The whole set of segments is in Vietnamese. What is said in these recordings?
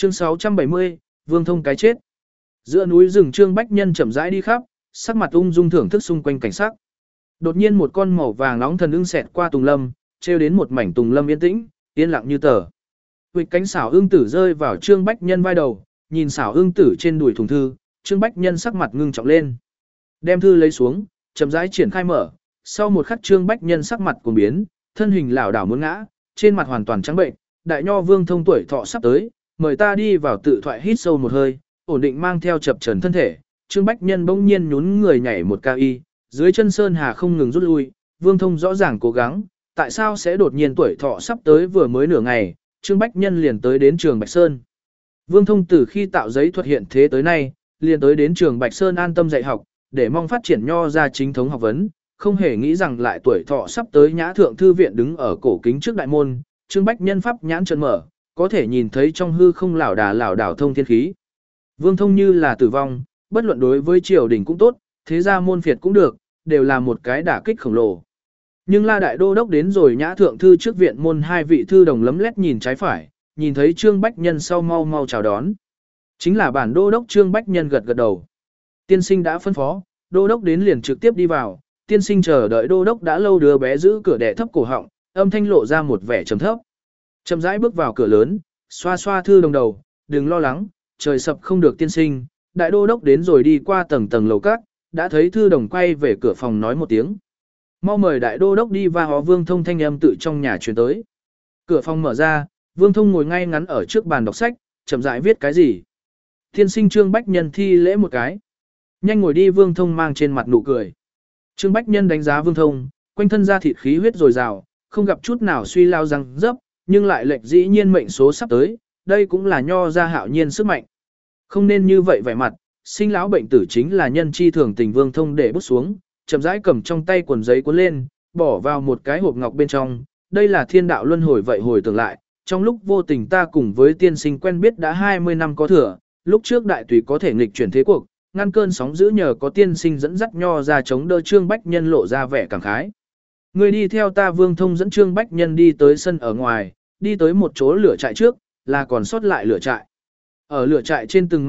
Chương 670, Vương Thông cái chết. Giữa núi rừng Trương Bách Nhân chậm rãi đi khắp, sắc mặt ung dung thưởng thức xung quanh cảnh sắc. Đột nhiên một con màu vàng nóng thần ưng xẹt qua tùng lâm, treo đến một mảnh tùng lâm yên tĩnh, yên lặng như tờ. Huỵch cánh xảo ưng tử rơi vào Trương Bách Nhân vai đầu, nhìn xảo ưng tử trên đùi thùng thư, Trương Bách Nhân sắc mặt ngưng trọng lên. Đem thư lấy xuống, chậm rãi triển khai mở, sau một khắc Trương Bách Nhân sắc mặt cuồng biến, thân hình lảo đảo muốn ngã, trên mặt hoàn toàn trắng bệnh, đại nho Vương Thông tuổi thọ sắp tới, mời ta đi vào tự thoại hít sâu một hơi, ổn định mang theo chập chờn thân thể. Trương Bách Nhân bỗng nhiên nhún người nhảy một cao y, dưới chân sơn hà không ngừng rút lui, Vương Thông rõ ràng cố gắng, tại sao sẽ đột nhiên tuổi thọ sắp tới vừa mới nửa ngày, Trương Bách Nhân liền tới đến trường Bạch Sơn. Vương Thông từ khi tạo giấy thuật hiện thế tới nay, liền tới đến trường Bạch Sơn an tâm dạy học, để mong phát triển nho ra chính thống học vấn, không hề nghĩ rằng lại tuổi thọ sắp tới Nhã Thượng Thư Viện đứng ở cổ kính trước đại môn, Trương Bách Nhân pháp nhãn trợn mở, có thể nhìn thấy trong hư không lảo đảo thông thiên khí. Vương Thông như là tử vong, bất luận đối với triều đình cũng tốt, thế gia môn phiệt cũng được, đều là một cái đả kích khổng lồ. Nhưng La Đại Đô Đốc đến rồi Nhã Thượng Thư trước viện môn hai vị thư đồng lấm lét nhìn trái phải, nhìn thấy Trương Bách Nhân sau mau mau chào đón. Chính là bản Đô Đốc Trương Bách Nhân gật gật đầu. Tiên sinh đã phân phó, Đô Đốc đến liền trực tiếp đi vào, tiên sinh chờ đợi Đô Đốc đã lâu đứa bé giữ cửa đẻ thấp cổ họng, âm thanh lộ ra một vẻ trầm thấp. Chậm rãi bước vào cửa lớn, xoa xoa thư đồng đầu, đừng lo lắng, trời sập không được tiên sinh. Đại Đô Đốc đến rồi đi qua tầng tầng lầu các, đã thấy thư đồng quay về cửa phòng nói một tiếng. Mau mời Đại Đô Đốc đi và Vương Thông thanh âm tự trong nhà truyền tới. Cửa phòng mở ra, Vương Thông ngồi ngay ngắn ở trước bàn đọc sách, chậm rãi viết cái gì. Tiên sinh Trương Bách Nhân thi lễ một cái. Nhanh ngồi đi. Vương Thông mang trên mặt nụ cười. Trương Bách Nhân đánh giá Vương Thông, quanh thân da thịt khí huyết dồi dào, không gặp chút nào suy lao răng dấp, nhưng lại lệch dĩ nhiên mệnh số sắp tới, đây cũng là nho ra hạo nhiên sức mạnh. Không nên như vậy vẻ mặt, sinh lão bệnh tử chính là nhân chi thường tình. Vương Thông để bút xuống, chậm rãi cầm trong tay quần giấy cuốn lên, bỏ vào một cái hộp ngọc bên trong. Đây là thiên đạo luân hồi vậy hồi tưởng lại, trong lúc vô tình ta cùng với tiên sinh quen biết đã 20 năm có thừa, lúc trước đại tùy có thể nghịch chuyển thế cuộc, ngăn cơn sóng dữ nhờ có tiên sinh dẫn dắt nho ra chống đỡ. Trương Bách Nhân lộ ra vẻ cảm khái. Người đi theo ta. Vương Thông dẫn Trương Bách Nhân đi tới sân ở ngoài, đi tới một chỗ lửa trại trước, là còn sót lại lửa trại. Ở lửa trại trên từng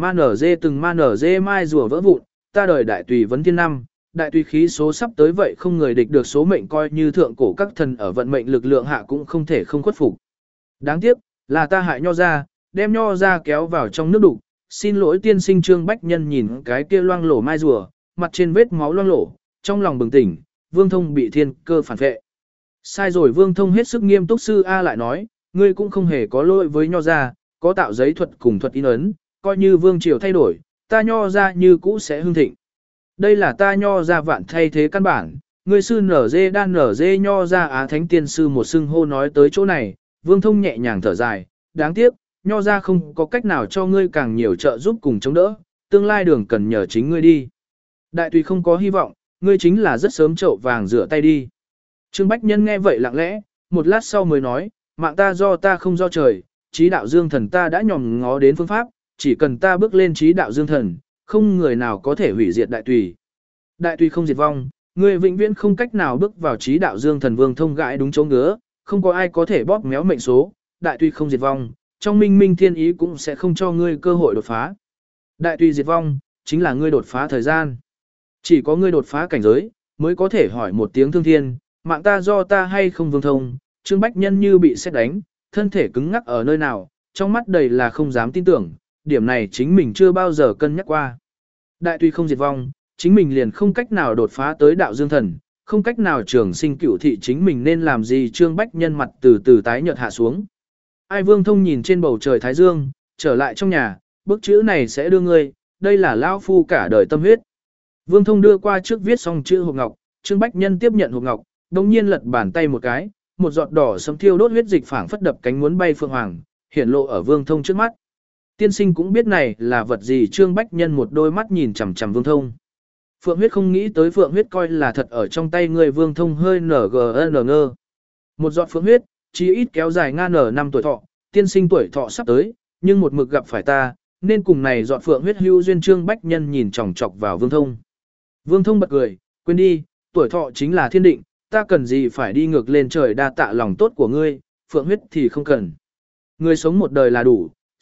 ma nở dê mai rùa vỡ vụn, ta đời đại tùy vấn thiên năm, đại tùy khí số sắp tới vậy không người địch được số mệnh, coi như thượng cổ các thần ở vận mệnh lực lượng hạ cũng không thể không khuất phục. Đáng tiếc, là ta hại nho ra, đem nho ra kéo vào trong nước đục, xin lỗi tiên sinh. Trương Bách Nhân nhìn cái kia loang lổ mai rùa, mặt trên vết máu loang lổ, trong lòng bừng tỉnh, Vương Thông bị thiên cơ phản vệ. Sai rồi. Vương Thông hết sức nghiêm túc. Sư A lại nói, ngươi cũng không hề có lỗi với nho ra, có tạo giấy thuật cùng thuật in ấn, coi như vương triều thay đổi, ta nho ra như cũ sẽ hưng thịnh. Đây là ta nho ra vạn thay thế căn bản, ngươi sư nở dê đan nở dê nho ra Á Thánh Tiên Sư một xưng hô. Nói tới chỗ này, Vương Thông nhẹ nhàng thở dài, đáng tiếc, nho ra không có cách nào cho ngươi càng nhiều trợ giúp cùng chống đỡ, tương lai đường cần nhờ chính ngươi đi. Đại tùy không có hy vọng, ngươi chính là rất sớm chậu vàng rửa tay đi. Trương Bách Nhân nghe vậy lặng lẽ, một lát sau mới nói, mạng ta do ta không do trời, trí đạo dương thần ta đã nhòm ngó đến phương pháp, chỉ cần ta bước lên trí đạo dương thần, không người nào có thể hủy diệt đại tùy. Đại tùy không diệt vong, người vĩnh viễn không cách nào bước vào trí đạo dương thần. Vương Thông gãi đúng chỗ ngứa, không có ai có thể bóp méo mệnh số, đại tùy không diệt vong, trong minh minh thiên ý cũng sẽ không cho ngươi cơ hội đột phá. Đại tùy diệt vong, chính là ngươi đột phá thời gian. Chỉ có ngươi đột phá cảnh giới, mới có thể hỏi một tiếng thương thiên, mạng ta do ta hay không. Vương Thông, Trương Bách Nhân như bị sét đánh, thân thể cứng ngắc ở nơi nào, trong mắt đầy là không dám tin tưởng, điểm này chính mình chưa bao giờ cân nhắc qua. Đại tùy không diệt vong, chính mình liền không cách nào đột phá tới đạo dương thần, không cách nào trường sinh cửu thị, chính mình nên làm gì. Trương Bách Nhân mặt từ từ tái nhợt hạ xuống. Ai. Vương Thông nhìn trên bầu trời thái dương, trở lại trong nhà, bức chữ này sẽ đưa ngươi, đây là lão phu cả đời tâm huyết. Vương Thông đưa qua trước viết xong chữ hộp ngọc, Trương Bách Nhân tiếp nhận hộp ngọc, đồng nhiên lật bàn tay một cái, một giọt đỏ sẫm thiêu đốt huyết dịch phảng phất đập cánh muốn bay phượng hoàng, hiển lộ ở Vương Thông trước mắt. Tiên sinh cũng biết này là vật gì. Trương Bách Nhân một đôi mắt nhìn chằm chằm Vương Thông. Phượng huyết, không nghĩ tới phượng huyết coi là thật ở trong tay người. Vương Thông hơi ngơ. Một giọt phượng huyết, chí ít kéo dài ngang năm tuổi thọ, tiên sinh tuổi thọ sắp tới, nhưng một mực gặp phải ta, nên cùng này giọt phượng huyết hữu duyên. Trương Bách Nhân nhìn chòng chọc vào Vương Thông. Vương Thông bật cười, quên đi, tuổi thọ chính là thiên định, ta cần gì phải đi ngược lên trời. Đa tạ lòng tốt của ngươi, phượng huyết thì không cần. Người sống một đời là đủ,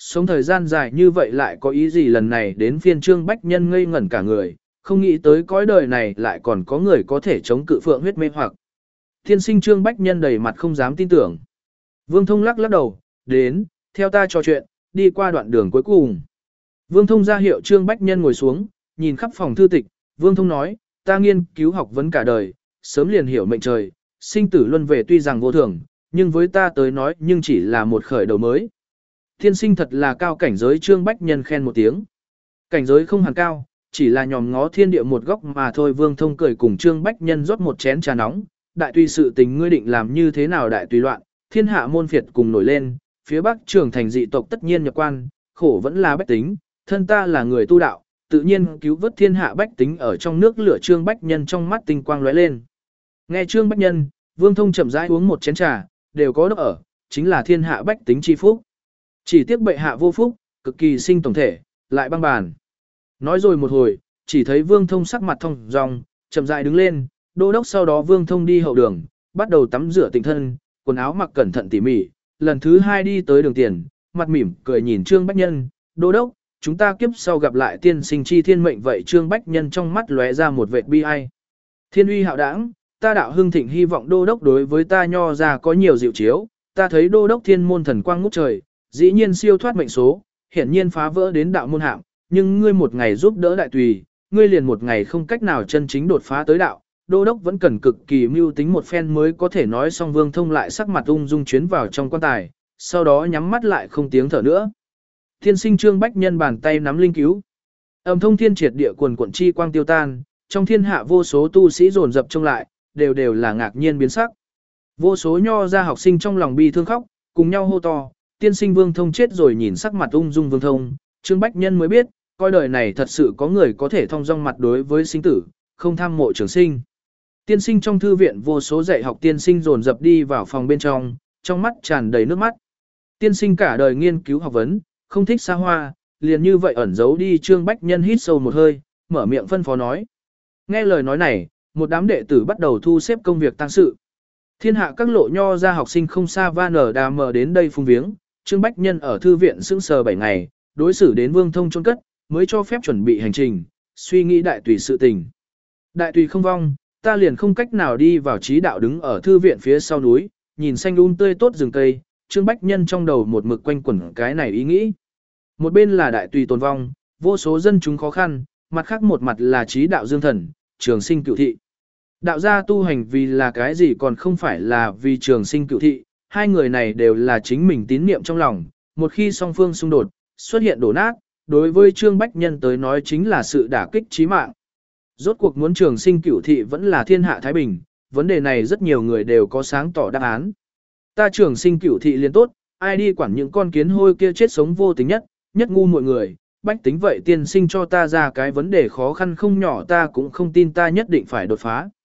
Sống thời gian dài như vậy lại có ý gì lần này đến phiên Trương Bách Nhân ngây ngẩn cả người, không nghĩ tới cõi đời này lại còn có người có thể chống cự phượng huyết mê hoặc. Tiên sinh Trương Bách Nhân đầy mặt không dám tin tưởng. Vương Thông lắc lắc đầu, đến, theo ta trò chuyện, đi qua đoạn đường cuối cùng. Vương Thông ra hiệu Trương Bách Nhân ngồi xuống, nhìn khắp phòng thư tịch, Vương Thông nói, ta nghiên cứu học vấn cả đời, sớm liền hiểu mệnh trời, sinh tử luân về tuy rằng vô thường, nhưng với ta tới nói nhưng chỉ là một khởi đầu mới. Tiên sinh thật là cao cảnh giới Trương Bách Nhân khen một tiếng. Cảnh giới không hẳn cao, chỉ là nhòm ngó thiên địa một góc mà thôi. Vương Thông cười cùng Trương Bách Nhân rót một chén trà nóng, đại tùy sự tình ngươi định làm như thế nào đại tùy loạn, thiên hạ môn phiệt cùng nổi lên, phía bắc trưởng thành dị tộc tất nhiên nhập quan, khổ vẫn là bách tính, thân ta là người tu đạo, tự nhiên cứu vớt thiên hạ bách tính ở trong nước lửa. Trương Bách Nhân trong mắt tinh quang lóe lên. Nghe Trương Bách Nhân, Vương Thông chậm rãi uống một chén trà, đều có đốc ở, chính là thiên hạ bách tính chi phúc. Chỉ tiếc bệ hạ vô phúc, cực kỳ sinh tổng thể, lại băng bàn. Nói rồi một hồi, chỉ thấy Vương Thông sắc mặt thông dong, chậm rãi đứng lên, đô đốc sau đó Vương Thông đi hậu đường, bắt đầu tắm rửa tịnh thân, quần áo mặc cẩn thận tỉ mỉ, lần thứ hai đi tới đường tiền, mặt mỉm cười nhìn Trương Bách Nhân, đô đốc, chúng ta kiếp sau gặp lại tiên sinh chi thiên mệnh vậy. Trương Bách Nhân trong mắt lóe ra một vệt bi ai. Thiên uy hạo đảng, ta đạo hưng thịnh hy vọng đô đốc đối với ta nho ra có nhiều dịu chiếu, ta thấy đô đốc thiên môn thần quang ngút trời, dĩ nhiên siêu thoát mệnh số, hiển nhiên phá vỡ đến đạo môn hạng, nhưng ngươi một ngày giúp đỡ đại tùy, ngươi liền một ngày không cách nào chân chính đột phá tới đạo, đô đốc vẫn cần cực kỳ mưu tính một phen mới có thể nói. Xong Vương Thông lại sắc mặt ung dung chuyến vào trong quan tài, sau đó nhắm mắt lại không tiếng thở nữa. Thiên sinh Trương Bách Nhân bàn tay nắm linh cứu, âm thông thiên triệt địa quần quận chi quang tiêu tan, trong thiên hạ vô số tu sĩ dồn dập trông lại, đều là ngạc nhiên biến sắc. Vô số nho ra học sinh trong lòng bi thương khóc, cùng nhau hô to, tiên sinh Vương Thông chết rồi. Nhìn sắc mặt ung dung Vương Thông, Trương Bách Nhân mới biết, coi đời này thật sự có người có thể thong dong mặt đối với sinh tử, không tham mộ trường sinh. Tiên sinh trong thư viện vô số dạy học tiên sinh dồn dập đi vào phòng bên trong mắt tràn đầy nước mắt. Tiên sinh cả đời nghiên cứu học vấn, không thích xa hoa, liền như vậy ẩn giấu đi. Trương Bách Nhân hít sâu một hơi, mở miệng phân phó nói. Nghe lời nói này, một đám đệ tử bắt đầu thu xếp công việc tang sự. Thiên hạ các lộ nho ra học sinh không xa va nở đà mờ đến đây phung viếng. Trương Bách Nhân ở thư viện sững sờ 7 ngày, đối xử đến Vương Thông chôn cất, mới cho phép chuẩn bị hành trình, suy nghĩ đại tùy sự tình. Đại tùy không vong, ta liền không cách nào đi vào trí đạo. Đứng ở thư viện phía sau núi, nhìn xanh tươi tốt rừng cây, Trương Bách Nhân trong đầu một mực quanh quẩn cái này ý nghĩ. Một bên là đại tùy tồn vong, vô số dân chúng khó khăn, mặt khác một mặt là trí đạo dương thần, trường sinh cửu thị. Đạo gia tu hành vì là cái gì còn không phải là vì trường sinh cửu thị, hai người này đều là chính mình tín niệm trong lòng, một khi song phương xung đột, xuất hiện đổ nát, đối với Trương Bách Nhân tới nói chính là sự đả kích chí mạng. Rốt cuộc muốn trường sinh cửu thị vẫn là thiên hạ thái bình, vấn đề này rất nhiều người đều có sáng tỏ đáp án. Ta trường sinh cửu thị liền tốt, ai đi quản những con kiến hôi kia chết sống vô tình nhất ngu mọi người, bách tính vậy tiên sinh cho ta ra cái vấn đề khó khăn không nhỏ ta cũng không tin ta nhất định phải đột phá.